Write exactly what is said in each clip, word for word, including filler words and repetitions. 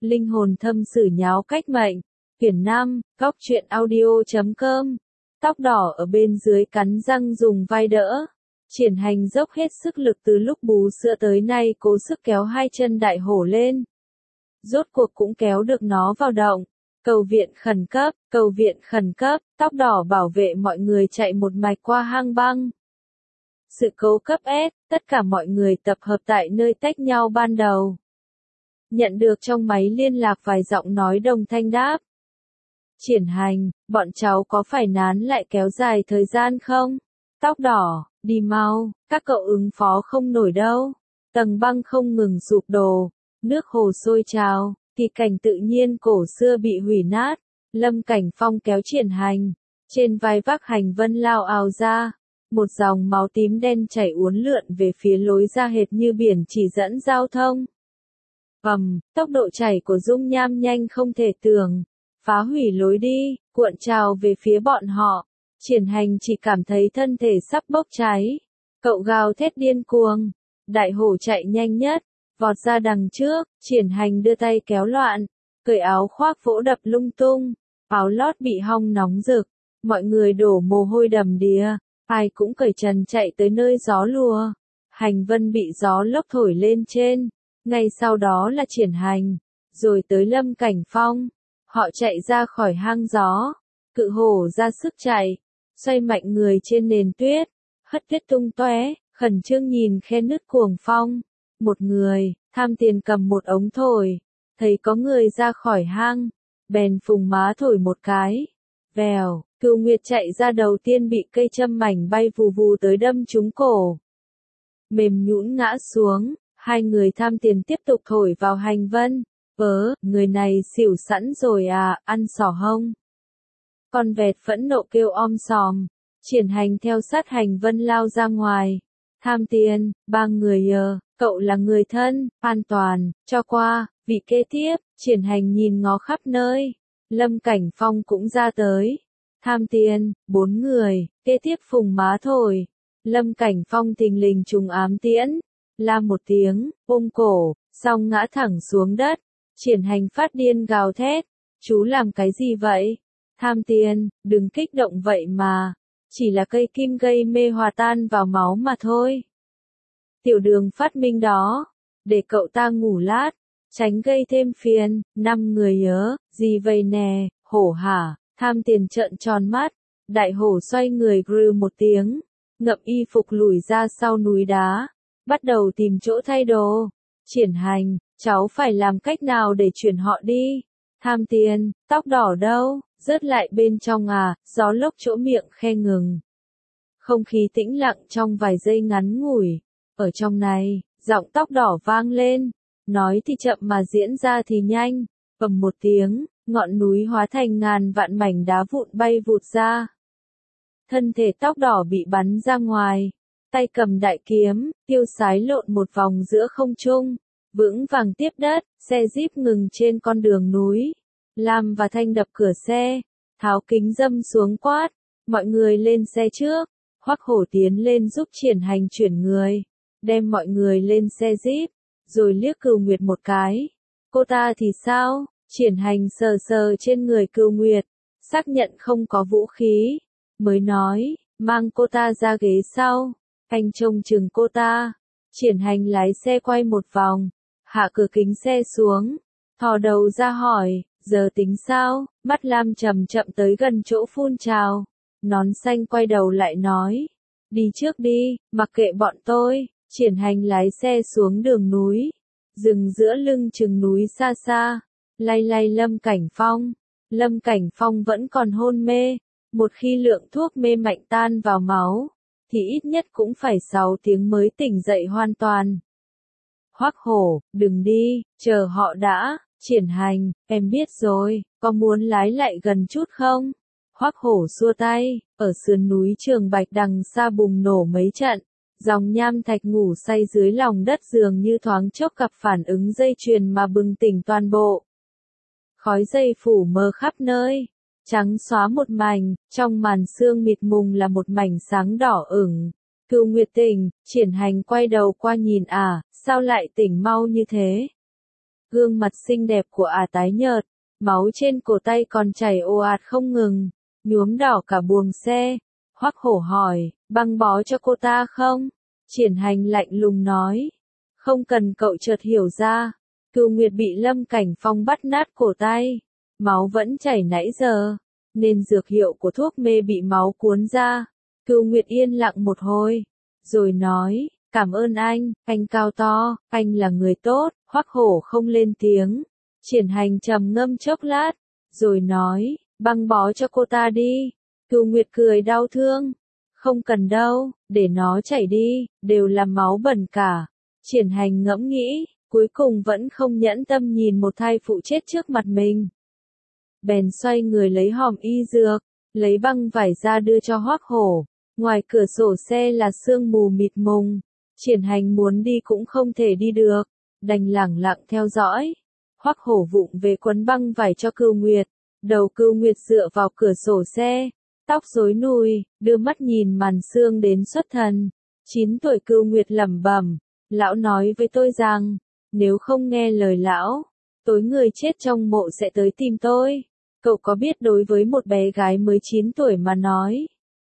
Linh hồn thâm sử nháo cách mệnh. Quyển năm, góc truyện audio chấm com. Tóc đỏ ở bên dưới cắn răng dùng vai đỡ. Triển Hành dốc hết sức lực từ lúc bú sữa tới nay cố sức kéo hai chân đại hổ lên. Rốt cuộc cũng kéo được nó vào động. Cầu viện khẩn cấp, cầu viện khẩn cấp, tóc đỏ bảo vệ mọi người chạy một mạch qua hang băng. Sự cố cấp S, tất cả mọi người tập hợp tại nơi tách nhau ban đầu. Nhận được trong máy liên lạc vài giọng nói đồng thanh đáp. Triển Hành, bọn cháu có phải nán lại kéo dài thời gian không? Tóc đỏ, đi mau, các cậu ứng phó không nổi đâu. Tầng băng không ngừng sụp đổ, nước hồ sôi trào, kỳ cảnh tự nhiên cổ xưa bị hủy nát. Lâm Cảnh Phong kéo Triển Hành, trên vai vác hành vân lao ào ra. Một dòng máu tím đen chảy uốn lượn về phía lối ra hệt như biển chỉ dẫn giao thông. Ầm, tốc độ chảy của dung nham nhanh không thể tưởng, phá hủy lối đi, cuộn trào về phía bọn họ. Triển Hành chỉ cảm thấy thân thể sắp bốc cháy. Cậu gào thét điên cuồng. Đại hổ chạy nhanh nhất, vọt ra đằng trước. Triển Hành đưa tay kéo loạn, cởi áo khoác vỗ đập lung tung. Áo lót bị hong nóng rực, mọi người đổ mồ hôi đầm đìa. Ai cũng cởi trần chạy tới nơi gió lùa. Hành vân bị gió lốc thổi lên trên. Ngay sau đó là Triển Hành, rồi tới Lâm Cảnh Phong. Họ chạy ra khỏi hang gió. Cự hổ ra sức chạy, xoay mạnh người trên nền tuyết, hất tuyết tung tóe, khẩn trương nhìn khe nứt cuồng phong. Một người, tham tiền cầm một ống thổi, thấy có người ra khỏi hang, bèn phùng má thổi một cái. Vèo, Cửu Nguyệt chạy ra đầu tiên bị cây châm mảnh bay vù vù tới đâm trúng cổ. Mềm nhũn ngã xuống, hai người tham tiền tiếp tục thổi vào hành vân. Vớ, người này xỉu sẵn rồi à, ăn xỏ hông. Con vẹt phẫn nộ kêu om sòm. Triển Hành theo sát hành vân lao ra ngoài. Tham tiền, ba người ờ, cậu là người thân, an toàn, cho qua, vị kế tiếp. Triển Hành nhìn ngó khắp nơi. Lâm Cảnh Phong cũng ra tới. Tham tiền, bốn người, kế tiếp phùng má thổi. Lâm Cảnh Phong thình lình trùng ám tiễn. La một tiếng, ôm cổ, xong ngã thẳng xuống đất. Triển Hành phát điên gào thét. Chú làm cái gì vậy? Tham tiền, đừng kích động vậy mà. Chỉ là cây kim gây mê hòa tan vào máu mà thôi. Tiểu Đường phát minh đó. Để cậu ta ngủ lát. Tránh gây thêm phiền. Năm người nhớ, gì vậy nè, hổ hả? Tham tiền trợn tròn mắt. Đại hổ xoay người grừ một tiếng. Ngậm y phục lùi ra sau núi đá. Bắt đầu tìm chỗ thay đồ. Triển Hành, cháu phải làm cách nào để chuyển họ đi? Tham tiền, tóc đỏ đâu? Rớt lại bên trong à, gió lốc chỗ miệng khe ngừng. Không khí tĩnh lặng trong vài giây ngắn ngủi. Ở trong này, giọng tóc đỏ vang lên. Nói thì chậm mà diễn ra thì nhanh. Ầm một tiếng, ngọn núi hóa thành ngàn vạn mảnh đá vụn bay vụt ra. Thân thể tóc đỏ bị bắn ra ngoài. Tay cầm đại kiếm, tiêu sái lộn một vòng giữa không trung. Vững vàng tiếp đất, xe jeep ngừng trên con đường núi. Lam và Thanh đập cửa xe, tháo kính râm xuống quát, mọi người lên xe trước. Hoắc Hổ tiến lên giúp Triển Hành chuyển người, đem mọi người lên xe jeep, rồi liếc Cửu Nguyệt một cái. Cô ta thì sao? Triển Hành sờ sờ trên người Cửu Nguyệt, xác nhận không có vũ khí, mới nói, mang cô ta ra ghế sau, anh trông chừng cô ta. Triển Hành lái xe quay một vòng, hạ cửa kính xe xuống, thò đầu ra hỏi, giờ tính sao? Mắt Lam chậm chậm tới gần chỗ phun trào. Nón xanh quay đầu lại nói, đi trước đi, mặc kệ bọn tôi. Triển Hành lái xe xuống đường núi, dừng giữa lưng chừng núi xa xa, lay lay Lâm Cảnh Phong. Lâm Cảnh Phong vẫn còn hôn mê, một khi lượng thuốc mê mạnh tan vào máu, thì ít nhất cũng phải sáu tiếng mới tỉnh dậy hoàn toàn. Hoắc Hổ, đừng đi, chờ họ đã. Triển Hành, em biết rồi, có muốn lái lại gần chút không? Hoắc Hổ xua tay, ở sườn núi Trường Bạch đằng xa bùng nổ mấy trận. Dòng nham thạch ngủ say dưới lòng đất dường như thoáng chốc gặp phản ứng dây chuyền mà bừng tỉnh toàn bộ. Khói dây phủ mờ khắp nơi, trắng xóa một mảnh, trong màn sương mịt mùng là một mảnh sáng đỏ ửng. Cửu Nguyệt tỉnh, Triển Hành quay đầu qua nhìn à, sao lại tỉnh mau như thế? Gương mặt xinh đẹp của ả tái nhợt, máu trên cổ tay còn chảy ồ ạt không ngừng, nhuốm đỏ cả buồng xe. Hoắc Hổ hỏi, băng bó cho cô ta không? Triển Hành lạnh lùng nói, không cần. Cậu chợt hiểu ra, Cửu Nguyệt bị Lâm Cảnh Phong bắt nát cổ tay, máu vẫn chảy nãy giờ, nên dược hiệu của thuốc mê bị máu cuốn ra. Cửu Nguyệt yên lặng một hồi, rồi nói, cảm ơn anh, anh cao to, anh là người tốt. Hoắc Hổ không lên tiếng. Triển Hành trầm ngâm chốc lát, rồi nói, băng bó cho cô ta đi. Cửu Nguyệt cười đau thương, không cần đâu, để nó chảy đi, đều là máu bẩn cả. Triển Hành ngẫm nghĩ, cuối cùng vẫn không nhẫn tâm nhìn một thai phụ chết trước mặt mình. Bèn xoay người lấy hòm y dược, lấy băng vải ra đưa cho Hoắc Hổ. Ngoài cửa sổ xe là sương mù mịt mùng, Triển Hành muốn đi cũng không thể đi được, đành lẳng lặng theo dõi. Hoắc Hổ vụng về quấn băng vải cho Cửu Nguyệt, đầu Cửu Nguyệt dựa vào cửa sổ xe, tóc rối nùi, đưa mắt nhìn màn sương đến xuất thần. Chín tuổi Cửu Nguyệt lẩm bẩm, lão nói với tôi rằng, nếu không nghe lời lão, tối người chết trong mộ sẽ tới tìm tôi. Cậu có biết đối với một bé gái mới chín tuổi mà nói,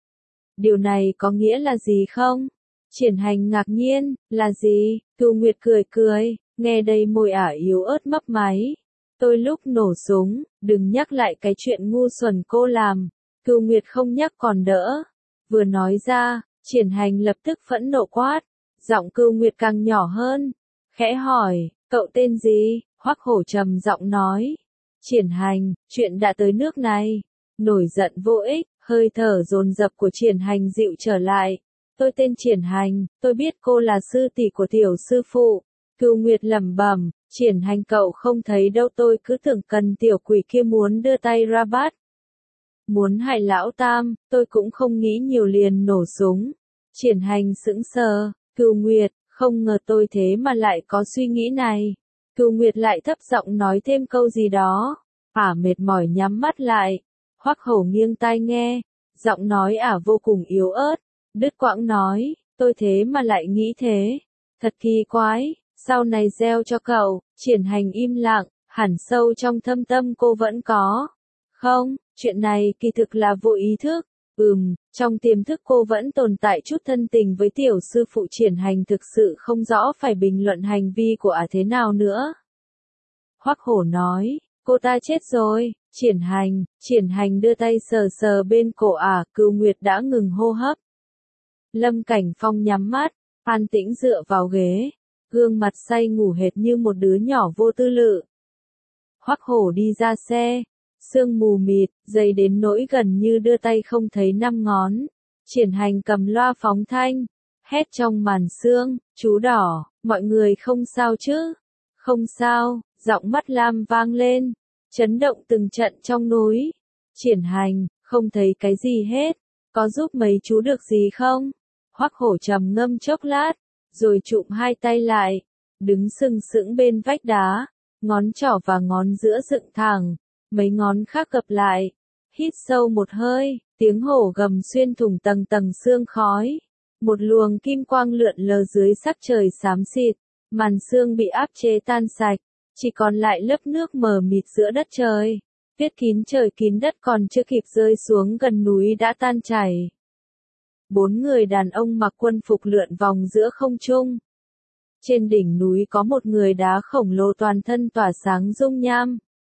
điều này có nghĩa là gì không? Triển Hành ngạc nhiên, là gì? Cửu Nguyệt cười cười, nghe đây môi ả yếu ớt mấp máy. Tôi lúc nổ súng, đừng nhắc lại cái chuyện ngu xuẩn cô làm. Cửu Nguyệt không nhắc còn đỡ. Vừa nói ra, Triển Hành lập tức phẫn nộ quát. Giọng Cửu Nguyệt càng nhỏ hơn. Khẽ hỏi, cậu tên gì? Hoắc Hổ trầm giọng nói. Triển Hành, chuyện đã tới nước này. Nổi giận vô ích, hơi thở dồn dập của Triển Hành dịu trở lại. Tôi tên Triển Hành, tôi biết cô là sư tỷ của tiểu sư phụ. Cửu Nguyệt lẩm bẩm, Triển Hành cậu không thấy đâu, tôi cứ tưởng cần tiểu quỷ kia muốn đưa tay ra bắt. Muốn hại lão tam, tôi cũng không nghĩ nhiều liền nổ súng. Triển Hành sững sờ, Cửu Nguyệt, không ngờ tôi thế mà lại có suy nghĩ này. Cửu Nguyệt lại thấp giọng nói thêm câu gì đó. Ả mệt mỏi nhắm mắt lại. Hoắc Hổ nghiêng tai nghe, giọng nói Ả vô cùng yếu ớt, đứt quãng nói, tôi thế mà lại nghĩ thế. Thật kỳ quái, sau này gieo cho cậu. Triển Hành im lặng, hẳn sâu trong thâm tâm cô vẫn có. Không, chuyện này kỳ thực là vô ý thức. Ừm, trong tiềm thức cô vẫn tồn tại chút thân tình với tiểu sư phụ. Triển Hành thực sự không rõ phải bình luận hành vi của Ả thế nào nữa. Hoắc Hổ nói, cô ta chết rồi. Triển Hành, Triển Hành đưa tay sờ sờ bên cổ Ả. Cửu Nguyệt đã ngừng hô hấp. Lâm Cảnh Phong nhắm mắt, an tĩnh dựa vào ghế, gương mặt say ngủ hệt như một đứa nhỏ vô tư lự. Hoắc Hổ đi ra xe, sương mù mịt, dày đến nỗi gần như đưa tay không thấy năm ngón. Triển Hành cầm loa phóng thanh, hét trong màn sương, chú đỏ, mọi người không sao chứ? Không sao, giọng mắt lam vang lên, chấn động từng trận trong núi. Triển Hành, không thấy cái gì hết, có giúp mấy chú được gì không? Hoắc Hổ trầm ngâm chốc lát, rồi chụm hai tay lại, đứng sừng sững bên vách đá, ngón trỏ và ngón giữa dựng thẳng, mấy ngón khác gập lại, hít sâu một hơi, tiếng hổ gầm xuyên thủng tầng tầng sương khói, một luồng kim quang lượn lờ dưới sắc trời xám xịt, màn sương bị áp chế tan sạch, chỉ còn lại lớp nước mờ mịt giữa đất trời, viết kín trời kín đất còn chưa kịp rơi xuống gần núi đã tan chảy. Bốn người đàn ông mặc quân phục lượn vòng giữa không trung. Trên đỉnh núi có một người đá khổng lồ toàn thân tỏa sáng dung nham.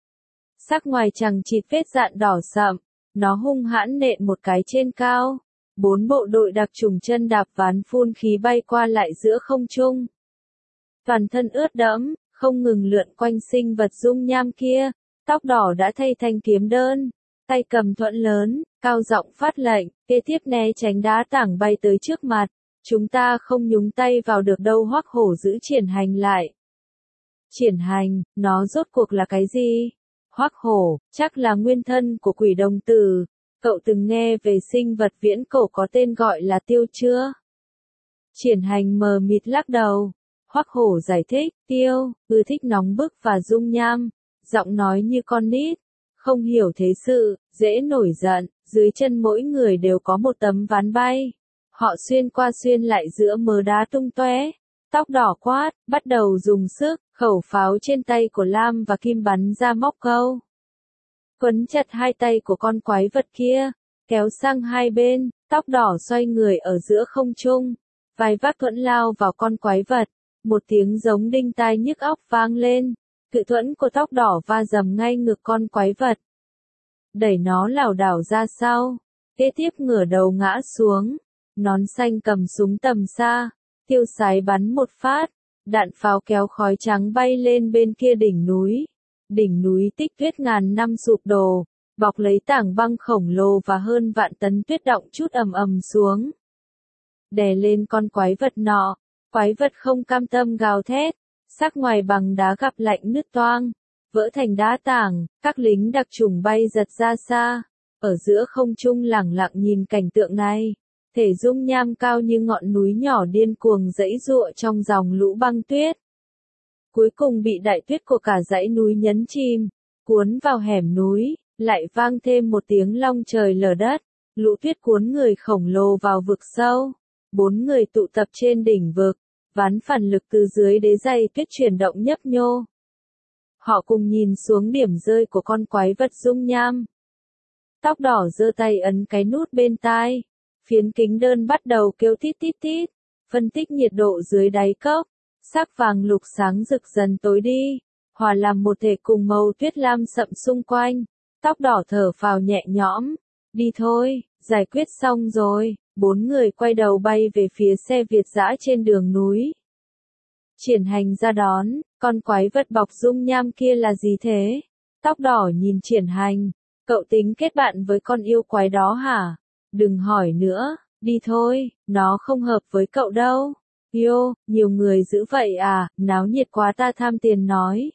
Sắc ngoài chằng chịt vết dạn đỏ sậm, nó hung hãn nện một cái trên cao. Bốn bộ đội đặc trùng chân đạp ván phun khí bay qua lại giữa không trung. Toàn thân ướt đẫm, không ngừng lượn quanh sinh vật dung nham kia, tóc đỏ đã thay thành kiếm đơn, tay cầm thuẫn lớn, cao giọng phát lệnh, kế tiếp né tránh đá tảng bay tới trước mặt. Chúng ta không nhúng tay vào được đâu. Hoắc Hổ giữ Triển Hành lại. Triển Hành, nó rốt cuộc là cái gì? Hoắc Hổ, chắc là nguyên thân của quỷ đồng tử. Cậu từng nghe về sinh vật viễn cổ có tên gọi là tiêu chưa? Triển Hành mờ mịt lắc đầu. Hoắc Hổ giải thích, tiêu, ưa thích nóng bức và dung nham, giọng nói như con nít, không hiểu thế sự, dễ nổi giận, dưới chân mỗi người đều có một tấm ván bay. Họ xuyên qua xuyên lại giữa mớ đá tung tóe, tóc đỏ quát, bắt đầu dùng sức, Khẩu pháo trên tay của Lam và Kim bắn ra móc câu. Quấn chặt hai tay của con quái vật kia, kéo sang hai bên, tóc đỏ xoay người ở giữa không trung, vai vác thuẫn lao vào con quái vật, một tiếng giống đinh tai nhức óc vang lên, cự thuẫn của tóc đỏ va dầm ngay ngực con quái vật. Đẩy nó lảo đảo ra sau, kế tiếp ngửa đầu ngã xuống, nón xanh cầm súng tầm xa, tiêu sái bắn một phát, đạn pháo kéo khói trắng bay lên bên kia đỉnh núi. Đỉnh núi tích tuyết ngàn năm sụp đổ, bọc lấy tảng băng khổng lồ và hơn vạn tấn tuyết động chút ầm ầm xuống. Đè lên con quái vật nọ, quái vật không cam tâm gào thét, xác ngoài bằng đá gặp lạnh nứt toang, vỡ thành đá tảng, các lính đặc chủng bay giật ra xa, ở giữa không trung lẳng lặng nhìn cảnh tượng này. Thể dung nham cao như ngọn núi nhỏ điên cuồng giãy giụa trong dòng lũ băng tuyết. Cuối cùng bị đại tuyết của cả dãy núi nhấn chìm, cuốn vào hẻm núi, lại vang thêm một tiếng long trời lở đất, lũ tuyết cuốn người khổng lồ vào vực sâu. Bốn người tụ tập trên đỉnh vực, ván phản lực từ dưới đế dày tuyết chuyển động nhấp nhô. Họ cùng nhìn xuống điểm rơi của con quái vật dung nham. Tóc đỏ giơ tay ấn cái nút bên tai, phiến kính đơn bắt đầu kêu tít tít tít, phân tích nhiệt độ dưới đáy cốc. Sắc vàng lục sáng rực dần tối đi, hòa làm một thể cùng màu tuyết lam sậm xung quanh. Tóc đỏ thở phào nhẹ nhõm, đi thôi, giải quyết xong rồi. Bốn người quay đầu bay về phía xe Việt dã trên đường núi. Triển Hành ra đón, con quái vật bọc dung nham kia là gì thế? Tóc đỏ nhìn Triển Hành, cậu tính kết bạn với con yêu quái đó hả? Đừng hỏi nữa, đi thôi, nó không hợp với cậu đâu. Yo, nhiều người dữ vậy à, náo nhiệt quá ta tham tiền nói.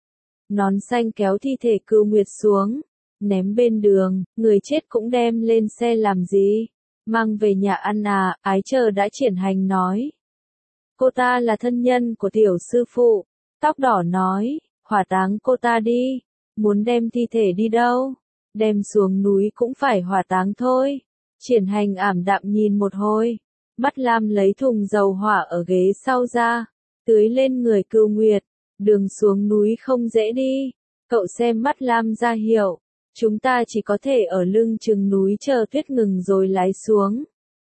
Nón xanh kéo thi thể Cưu Nguyệt xuống, ném bên đường, người chết cũng đem lên xe làm gì? Mang về nhà ăn à, ái chờ đã Triển Hành nói. Cô ta là thân nhân của tiểu sư phụ, tóc đỏ nói, hỏa táng cô ta đi, muốn đem thi thể đi đâu? Đem xuống núi cũng phải hỏa táng thôi. Triển Hành ảm đạm nhìn một hồi. Mắt Lam lấy thùng dầu hỏa ở ghế sau ra, tưới lên người Cưu Nguyệt, đường xuống núi không dễ đi, cậu xem mắt Lam ra hiệu, chúng ta chỉ có thể ở lưng chừng núi chờ tuyết ngừng rồi lái xuống.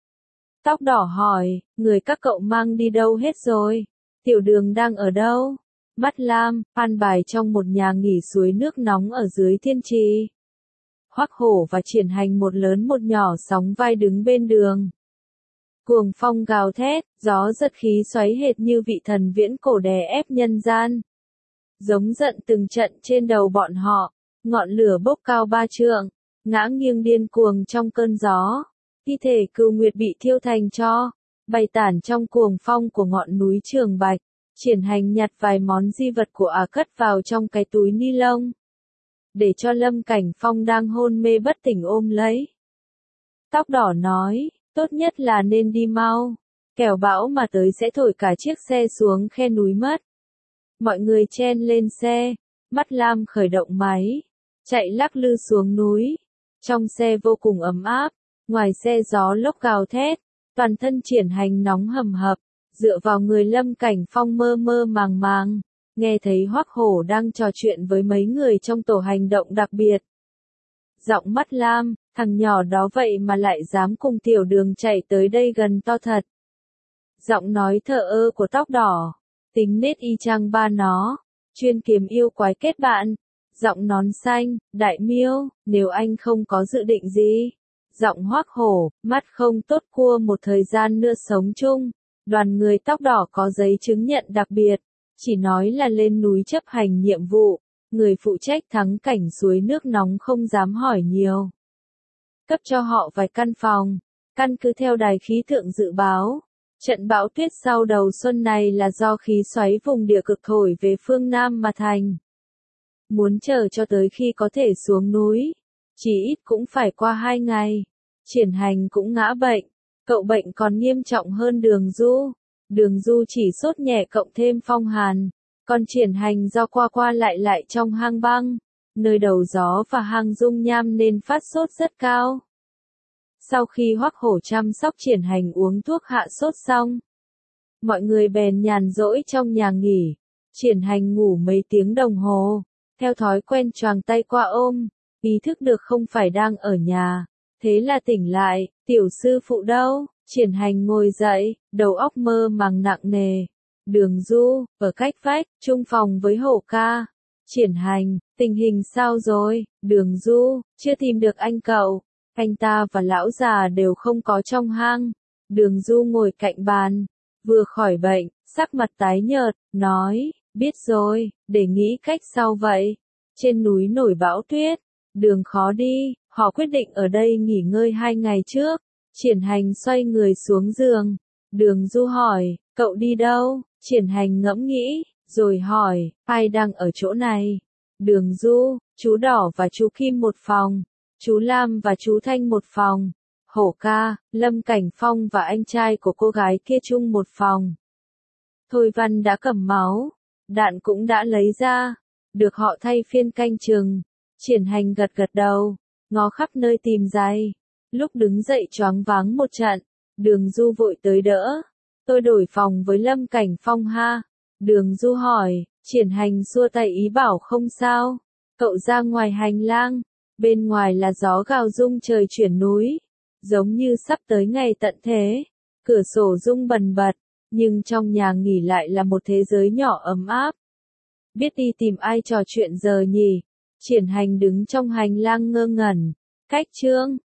Tóc đỏ hỏi, người các cậu mang đi đâu hết rồi, tiểu đường đang ở đâu? Mắt Lam, an bài trong một nhà nghỉ suối nước nóng ở dưới thiên trì. Hoắc Hổ và Triển Hành một lớn một nhỏ sóng vai đứng bên đường. Cuồng phong gào thét, gió giật khí xoáy hệt như vị thần viễn cổ đè ép nhân gian. Giống giận từng trận trên đầu bọn họ, ngọn lửa bốc cao ba trượng, ngã nghiêng điên cuồng trong cơn gió. Thi thể Cưu Nguyệt bị thiêu thành tro, bay tản trong cuồng phong của ngọn núi Trường Bạch. Triển Hành nhặt vài món di vật của ả cất vào trong cái túi ni lông, để cho Lâm Cảnh Phong đang hôn mê bất tỉnh ôm lấy. Tóc đỏ nói, tốt nhất là nên đi mau, kẻo bão mà tới sẽ thổi cả chiếc xe xuống khe núi mất. Mọi người chen lên xe, mắt Lam khởi động máy, chạy lắc lư xuống núi. Trong xe vô cùng ấm áp, ngoài xe gió lốc gào thét, toàn thân Triển Hành nóng hầm hập, dựa vào người Lâm Cảnh Phong mơ mơ màng màng, nghe thấy Hoắc Hổ đang trò chuyện với mấy người trong tổ hành động đặc biệt. Giọng mắt Lam, thằng nhỏ đó vậy mà lại dám cùng tiểu đường chạy tới đây gần to thật. Giọng nói thờ ơ của tóc đỏ, tính nết y chang ba nó, chuyên kiếm yêu quái kết bạn. Giọng nón xanh, đại miêu, nếu anh không có dự định gì. Giọng Hoắc Hổ, mắt không tốt cua một thời gian nữa sống chung. Đoàn người tóc đỏ có giấy chứng nhận đặc biệt, chỉ nói là lên núi chấp hành nhiệm vụ. Người phụ trách thắng cảnh suối nước nóng không dám hỏi nhiều. Cấp cho họ vài căn phòng, căn cứ theo đài khí tượng dự báo. Trận bão tuyết sau đầu xuân này là do khí xoáy vùng địa cực thổi về phương Nam mà thành. Muốn chờ cho tới khi có thể xuống núi, chỉ ít cũng phải qua hai ngày. Triển Hành cũng ngã bệnh, cậu bệnh còn nghiêm trọng hơn Đường Du. Đường Du chỉ sốt nhẹ cộng thêm phong hàn, còn Triển Hành do qua qua lại lại trong hang băng, nơi đầu gió và hang dung nham nên phát sốt rất cao. Sau khi Hoắc Hổ chăm sóc Triển Hành uống thuốc hạ sốt xong, mọi người bèn nhàn rỗi trong nhà nghỉ, Triển Hành ngủ mấy tiếng đồng hồ, theo thói quen choàng tay qua ôm, ý thức được không phải đang ở nhà, thế là tỉnh lại, tiểu sư phụ đâu? Triển Hành ngồi dậy, đầu óc mơ màng nặng nề. Đường Du, ở cách vách, chung phòng với Hổ ca. Triển Hành, tình hình sao rồi? Đường Du, chưa tìm được anh cậu. Anh ta và lão già đều không có trong hang. Đường Du ngồi cạnh bàn, vừa khỏi bệnh, sắc mặt tái nhợt, nói, biết rồi, để nghĩ cách sau vậy. Trên núi nổi bão tuyết, đường khó đi, họ quyết định ở đây nghỉ ngơi hai ngày trước. Triển Hành xoay người xuống giường. Đường Du hỏi, cậu đi đâu? Triển Hành ngẫm nghĩ, rồi hỏi, ai đang ở chỗ này? Đường Du, chú Đỏ và chú Kim một phòng, chú Lam và chú Thanh một phòng, Hổ ca, Lâm Cảnh Phong và anh trai của cô gái kia chung một phòng. Thôi Văn đã cầm máu, đạn cũng đã lấy ra, được họ thay phiên canh chừng. Triển Hành gật gật đầu, ngó khắp nơi tìm giày. Lúc đứng dậy choáng váng một trận, Đường Du vội tới đỡ. Tôi đổi phòng với Lâm Cảnh Phong ha. Đường Du hỏi, Triển Hành xua tay ý bảo không sao. Cậu ra ngoài hành lang, bên ngoài là gió gào rung trời chuyển núi, giống như sắp tới ngày tận thế. Cửa sổ rung bần bật, nhưng trong nhà nghỉ lại là một thế giới nhỏ ấm áp. Biết đi tìm ai trò chuyện giờ nhỉ? Triển Hành đứng trong hành lang ngơ ngẩn. Cách chương